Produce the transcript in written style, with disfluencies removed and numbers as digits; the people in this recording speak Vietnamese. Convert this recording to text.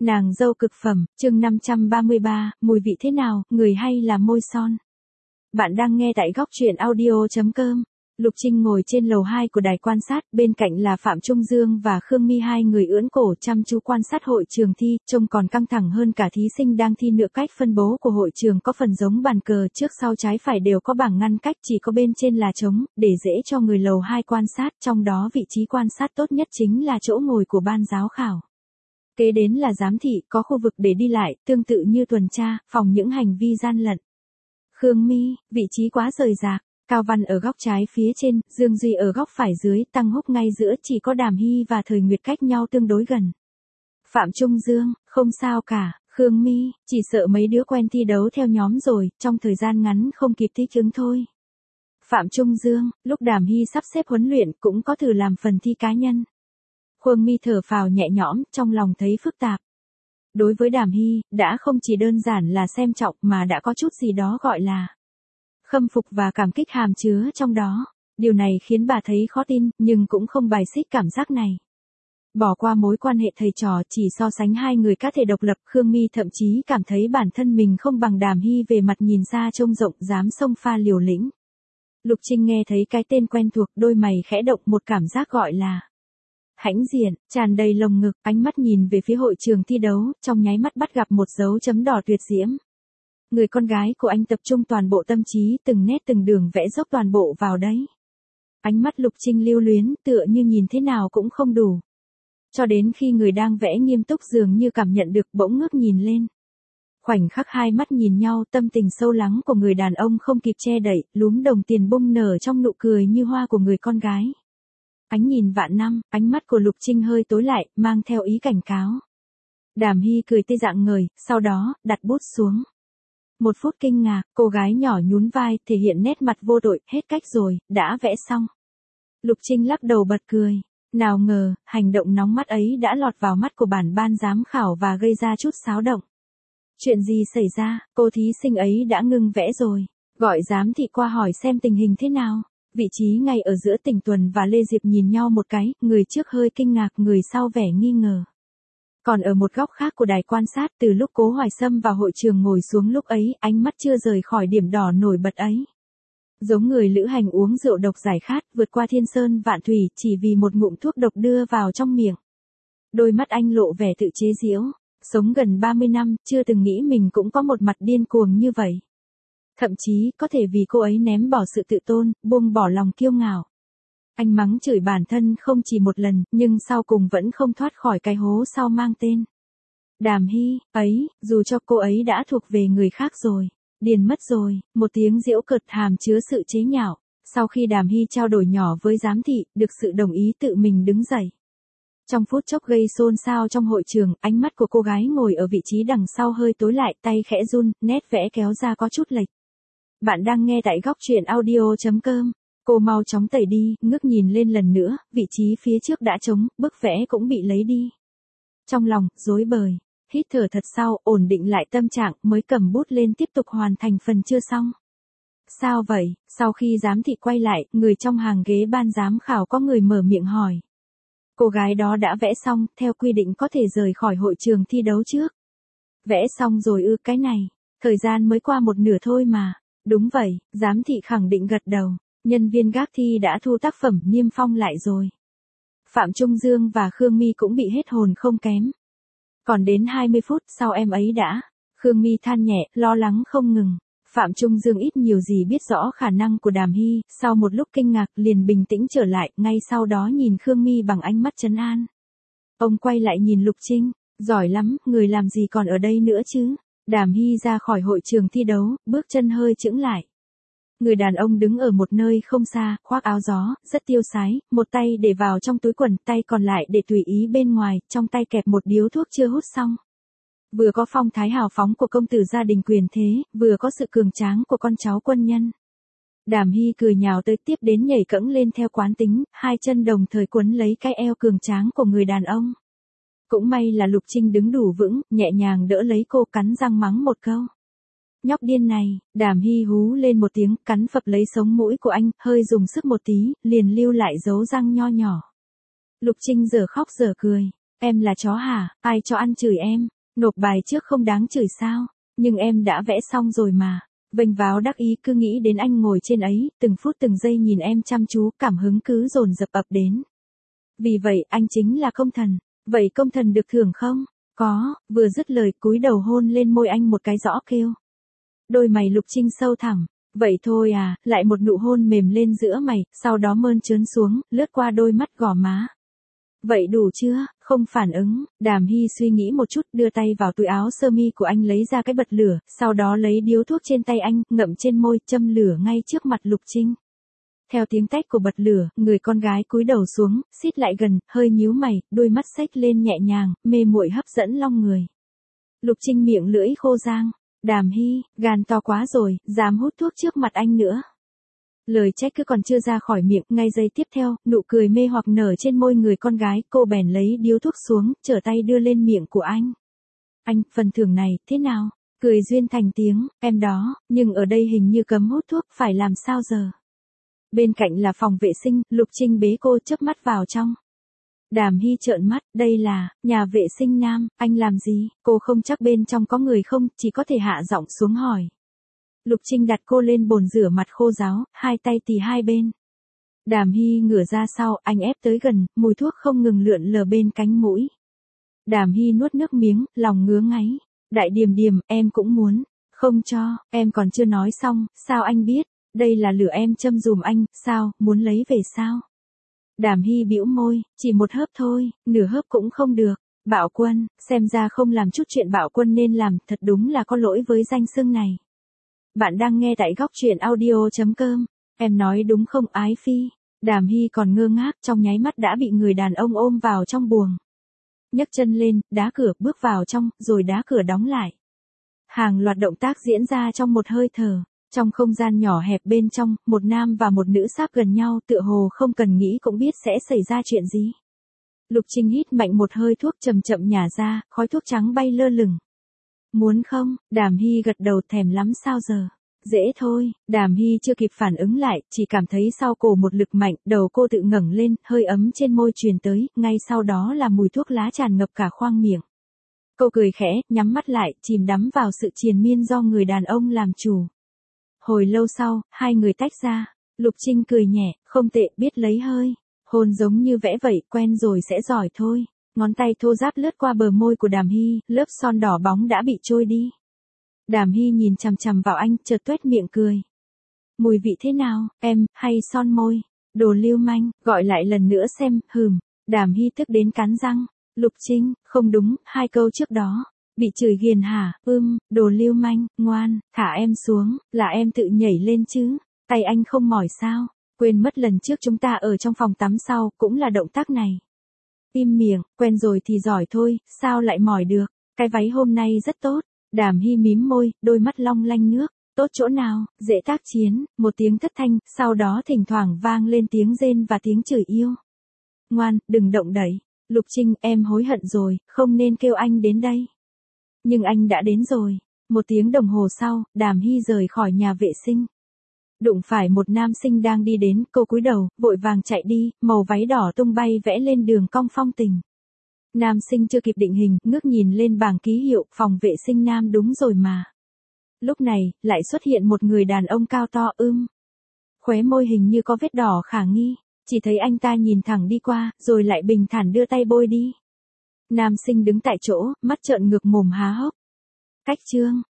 Nàng dâu cực phẩm, chương 533, mùi vị thế nào, người hay là môi son? Bạn đang nghe tại góc truyện audio.com. Lục Trinh ngồi trên lầu 2 của đài quan sát, bên cạnh là Phạm Trung Dương và Khương My, hai người ưỡn cổ chăm chú quan sát hội trường thi, trông còn căng thẳng hơn cả thí sinh đang thi nữa. Cách phân bố của hội trường có phần giống bàn cờ, trước sau trái phải đều có bảng ngăn cách, chỉ có bên trên là trống, để dễ cho người lầu 2 quan sát, trong đó vị trí quan sát tốt nhất chính là chỗ ngồi của ban giám khảo. Kế đến là giám thị, có khu vực để đi lại, tương tự như tuần tra, phòng những hành vi gian lận. Khương My, vị trí quá rời rạc. Cao Văn ở góc trái phía trên, Dương Duy ở góc phải dưới, Tăng Húc ngay giữa, chỉ có Đàm Hy và Thời Nguyệt cách nhau tương đối gần. Phạm Trung Dương, không sao cả, Khương My, chỉ sợ mấy đứa quen thi đấu theo nhóm rồi, trong thời gian ngắn không kịp thích ứng thôi. Phạm Trung Dương, lúc Đàm Hy sắp xếp huấn luyện cũng có thử làm phần thi cá nhân. Khương My thở phào nhẹ nhõm, trong lòng thấy phức tạp. Đối với Đàm Hy, đã không chỉ đơn giản là xem trọng mà đã có chút gì đó gọi là khâm phục và cảm kích hàm chứa trong đó. Điều này khiến bà thấy khó tin, nhưng cũng không bài xích cảm giác này. Bỏ qua mối quan hệ thầy trò, chỉ so sánh hai người cá thể độc lập, Khương My thậm chí cảm thấy bản thân mình không bằng Đàm Hy về mặt nhìn xa trông rộng, dám xông pha liều lĩnh. Lục Trinh nghe thấy cái tên quen thuộc, đôi mày khẽ động, một cảm giác gọi là hãnh diện, tràn đầy lồng ngực, ánh mắt nhìn về phía hội trường thi đấu, trong nháy mắt bắt gặp một dấu chấm đỏ tuyệt diễm. Người con gái của anh tập trung toàn bộ tâm trí, từng nét từng đường vẽ dốc toàn bộ vào đấy. Ánh mắt Lục Trinh lưu luyến, tựa như nhìn thế nào cũng không đủ. Cho đến khi người đang vẽ nghiêm túc dường như cảm nhận được, bỗng ngước nhìn lên. Khoảnh khắc hai mắt nhìn nhau, tâm tình sâu lắng của người đàn ông không kịp che đậy, lúm đồng tiền bung nở trong nụ cười như hoa của người con gái. Ánh nhìn vạn năm, ánh mắt của Lục Trinh hơi tối lại, mang theo ý cảnh cáo. Đàm Hy cười tươi rạng ngời, sau đó, đặt bút xuống. Một phút kinh ngạc, cô gái nhỏ nhún vai, thể hiện nét mặt vô tội, hết cách rồi, đã vẽ xong. Lục Trinh lắc đầu bật cười. Nào ngờ, hành động nóng mắt ấy đã lọt vào mắt của ban giám khảo và gây ra chút xáo động. Chuyện gì xảy ra, cô thí sinh ấy đã ngưng vẽ rồi. Gọi giám thị qua hỏi xem tình hình thế nào. Vị trí ngay ở giữa Tỉnh Tuần và Lê Diệp nhìn nhau một cái, người trước hơi kinh ngạc, người sau vẻ nghi ngờ. Còn ở một góc khác của đài quan sát, từ lúc Cố Hoài Sâm vào hội trường ngồi xuống lúc ấy, ánh mắt chưa rời khỏi điểm đỏ nổi bật ấy. Giống người lữ hành uống rượu độc giải khát, vượt qua thiên sơn vạn thủy, chỉ vì một ngụm thuốc độc đưa vào trong miệng. Đôi mắt anh lộ vẻ tự chế giễu, sống gần 30 năm, chưa từng nghĩ mình cũng có một mặt điên cuồng như vậy. Thậm chí, có thể vì cô ấy ném bỏ sự tự tôn, buông bỏ lòng kiêu ngạo. Anh mắng chửi bản thân không chỉ một lần, nhưng sau cùng vẫn không thoát khỏi cái hố sau mang tên Đàm Hy, ấy, dù cho cô ấy đã thuộc về người khác rồi, điền mất rồi, một tiếng giễu cợt hàm chứa sự chế nhạo. Sau khi Đàm Hy trao đổi nhỏ với giám thị, được sự đồng ý tự mình đứng dậy. Trong phút chốc gây xôn xao trong hội trường, ánh mắt của cô gái ngồi ở vị trí đằng sau hơi tối lại, tay khẽ run, nét vẽ kéo ra có chút lệch. Bạn đang nghe tại góc truyện audio.com. Cô mau chóng tẩy đi, ngước nhìn lên lần nữa, vị trí phía trước đã trống, bức vẽ cũng bị lấy đi. Trong lòng, rối bời, hít thở thật sâu, ổn định lại tâm trạng, mới cầm bút lên tiếp tục hoàn thành phần chưa xong. Sao vậy? Sau khi giám thị quay lại, người trong hàng ghế ban giám khảo có người mở miệng hỏi. Cô gái đó đã vẽ xong, theo quy định có thể rời khỏi hội trường thi đấu trước. Vẽ xong rồi ư? Cái này, thời gian mới qua một nửa thôi mà. Đúng vậy, giám thị khẳng định gật đầu. Nhân viên gác thi đã thu tác phẩm niêm phong lại rồi. Phạm Trung Dương và Khương My cũng bị hết hồn không kém. Còn đến 20 phút sau em ấy đã. Khương My than nhẹ, lo lắng không ngừng. Phạm Trung Dương ít nhiều gì biết rõ khả năng của Đàm Hy, sau một lúc kinh ngạc liền bình tĩnh trở lại, ngay sau đó nhìn Khương My bằng ánh mắt trấn an. Ông quay lại nhìn Lục Trinh, giỏi lắm, người làm gì còn ở đây nữa chứ. Đàm Hy ra khỏi hội trường thi đấu, bước chân hơi chững lại. Người đàn ông đứng ở một nơi không xa, khoác áo gió, rất tiêu sái, một tay để vào trong túi quần, tay còn lại để tùy ý bên ngoài, trong tay kẹp một điếu thuốc chưa hút xong. Vừa có phong thái hào phóng của công tử gia đình quyền thế, vừa có sự cường tráng của con cháu quân nhân. Đàm Hy cười nhào tới, tiếp đến nhảy cẫng lên theo quán tính, hai chân đồng thời quấn lấy cái eo cường tráng của người đàn ông. Cũng may là Lục Trinh đứng đủ vững, nhẹ nhàng đỡ lấy cô, cắn răng mắng một câu. Nhóc điên này. Đàm Hy hú lên một tiếng, cắn phập lấy sống mũi của anh, hơi dùng sức một tí, liền lưu lại dấu răng nho nhỏ. Lục Trinh giờ khóc giờ cười. Em là chó hả, ai cho ăn chửi em, nộp bài trước không đáng chửi sao, nhưng em đã vẽ xong rồi mà. Vênh váo đắc ý cứ nghĩ đến anh ngồi trên ấy, từng phút từng giây nhìn em chăm chú, cảm hứng cứ dồn dập ập đến. Vì vậy anh chính là công thần. Vậy công thần được thưởng không? Có, vừa dứt lời cúi đầu hôn lên môi anh một cái rõ kêu. Đôi mày Lục Trinh sâu thẳm. Vậy thôi à, lại một nụ hôn mềm lên giữa mày, sau đó mơn trớn xuống, lướt qua đôi mắt gò má. Vậy đủ chưa? Không phản ứng, Đàm Hy suy nghĩ một chút, đưa tay vào túi áo sơ mi của anh lấy ra cái bật lửa, sau đó lấy điếu thuốc trên tay anh, ngậm trên môi, châm lửa ngay trước mặt Lục Trinh. Theo tiếng tách của bật lửa, người con gái cúi đầu xuống, xít lại gần, hơi nhíu mày, đôi mắt xếch lên nhẹ nhàng, mê muội hấp dẫn long người. Lục Trinh miệng lưỡi khô rang. Đàm Hy, gan to quá rồi, dám hút thuốc trước mặt anh nữa. Lời trách cứ còn chưa ra khỏi miệng, ngay giây tiếp theo, nụ cười mê hoặc nở trên môi người con gái, cô bèn lấy điếu thuốc xuống, trở tay đưa lên miệng của anh. Anh, phần thưởng này, thế nào? Cười duyên thành tiếng, em đó, nhưng ở đây hình như cấm hút thuốc, phải làm sao giờ? Bên cạnh là phòng vệ sinh, Lục Trinh bế cô chớp mắt vào trong. Đàm Hy trợn mắt, đây là, nhà vệ sinh nam, anh làm gì? Cô không chắc bên trong có người không, chỉ có thể hạ giọng xuống hỏi. Lục Trinh đặt cô lên bồn rửa mặt khô ráo, hai tay tì hai bên. Đàm Hy ngửa ra sau, anh ép tới gần, mùi thuốc không ngừng lượn lờ bên cánh mũi. Đàm Hy nuốt nước miếng, lòng ngứa ngáy. Đại Điềm Điềm, em cũng muốn. Không cho, em còn chưa nói xong, sao anh biết? Đây là lửa em châm dùm anh, sao, muốn lấy về sao? Đàm Hy bĩu môi, chỉ một hớp thôi, nửa hớp cũng không được. Bạo Quân, xem ra không làm chút chuyện Bạo Quân nên làm, thật đúng là có lỗi với danh xưng này. Bạn đang nghe tại góc truyện audio.com. Em nói đúng không Ái Phi? Đàm Hy còn ngơ ngác, trong nháy mắt đã bị người đàn ông ôm vào trong buồng. Nhấc chân lên, đá cửa, bước vào trong, rồi đá cửa đóng lại. Hàng loạt động tác diễn ra trong một hơi thở. Trong không gian nhỏ hẹp bên trong, một nam và một nữ sáp gần nhau, tựa hồ không cần nghĩ cũng biết sẽ xảy ra chuyện gì. Lục Trinh hít mạnh một hơi thuốc, chậm chậm nhả ra, khói thuốc trắng bay lơ lửng. Muốn không? Đàm Hy gật đầu, thèm lắm sao giờ? Dễ thôi. Đàm Hy chưa kịp phản ứng lại, chỉ cảm thấy sau cổ một lực mạnh, đầu cô tự ngẩng lên, hơi ấm trên môi truyền tới, ngay sau đó là mùi thuốc lá tràn ngập cả khoang miệng. Cô cười khẽ, nhắm mắt lại, chìm đắm vào sự triền miên do người đàn ông làm chủ. Hồi lâu sau, hai người tách ra. Lục Trinh cười nhẹ, không tệ, biết lấy hơi. Hôn giống như vẽ vậy, quen rồi sẽ giỏi thôi. Ngón tay thô ráp lướt qua bờ môi của Đàm Hy, lớp son đỏ bóng đã bị trôi đi. Đàm Hy nhìn chằm chằm vào anh, chợt tuét miệng cười. Mùi vị thế nào, em, hay son môi? Đồ lưu manh, gọi lại lần nữa xem, Đàm Hy tức đến cắn răng. Lục Trinh, không đúng, hai câu trước đó. Bị chửi ghiền hả, đồ lưu manh, ngoan, thả em xuống, là em tự nhảy lên chứ. Tay anh không mỏi sao? Quên mất lần trước chúng ta ở trong phòng tắm sau, cũng là động tác này. Im miệng, quen rồi thì giỏi thôi, sao lại mỏi được? Cái váy hôm nay rất tốt. Đàm Hy mím môi, đôi mắt long lanh nước. Tốt chỗ nào, dễ tác chiến, một tiếng thất thanh, sau đó thỉnh thoảng vang lên tiếng rên và tiếng chửi yêu. Ngoan, đừng động đậy. Lục Trinh, em hối hận rồi, không nên kêu anh đến đây. Nhưng anh đã đến rồi. Một tiếng đồng hồ sau, Đàm Hy rời khỏi nhà vệ sinh. Đụng phải một nam sinh đang đi đến, cô cúi đầu, vội vàng chạy đi, màu váy đỏ tung bay vẽ lên đường cong phong tình. Nam sinh chưa kịp định hình, ngước nhìn lên bảng ký hiệu, phòng vệ sinh nam đúng rồi mà. Lúc này, lại xuất hiện một người đàn ông cao to khóe môi hình như có vết đỏ khả nghi, chỉ thấy anh ta nhìn thẳng đi qua, rồi lại bình thản đưa tay bôi đi. Nam sinh đứng tại chỗ, mắt trợn ngược mồm há hốc. Cách chương,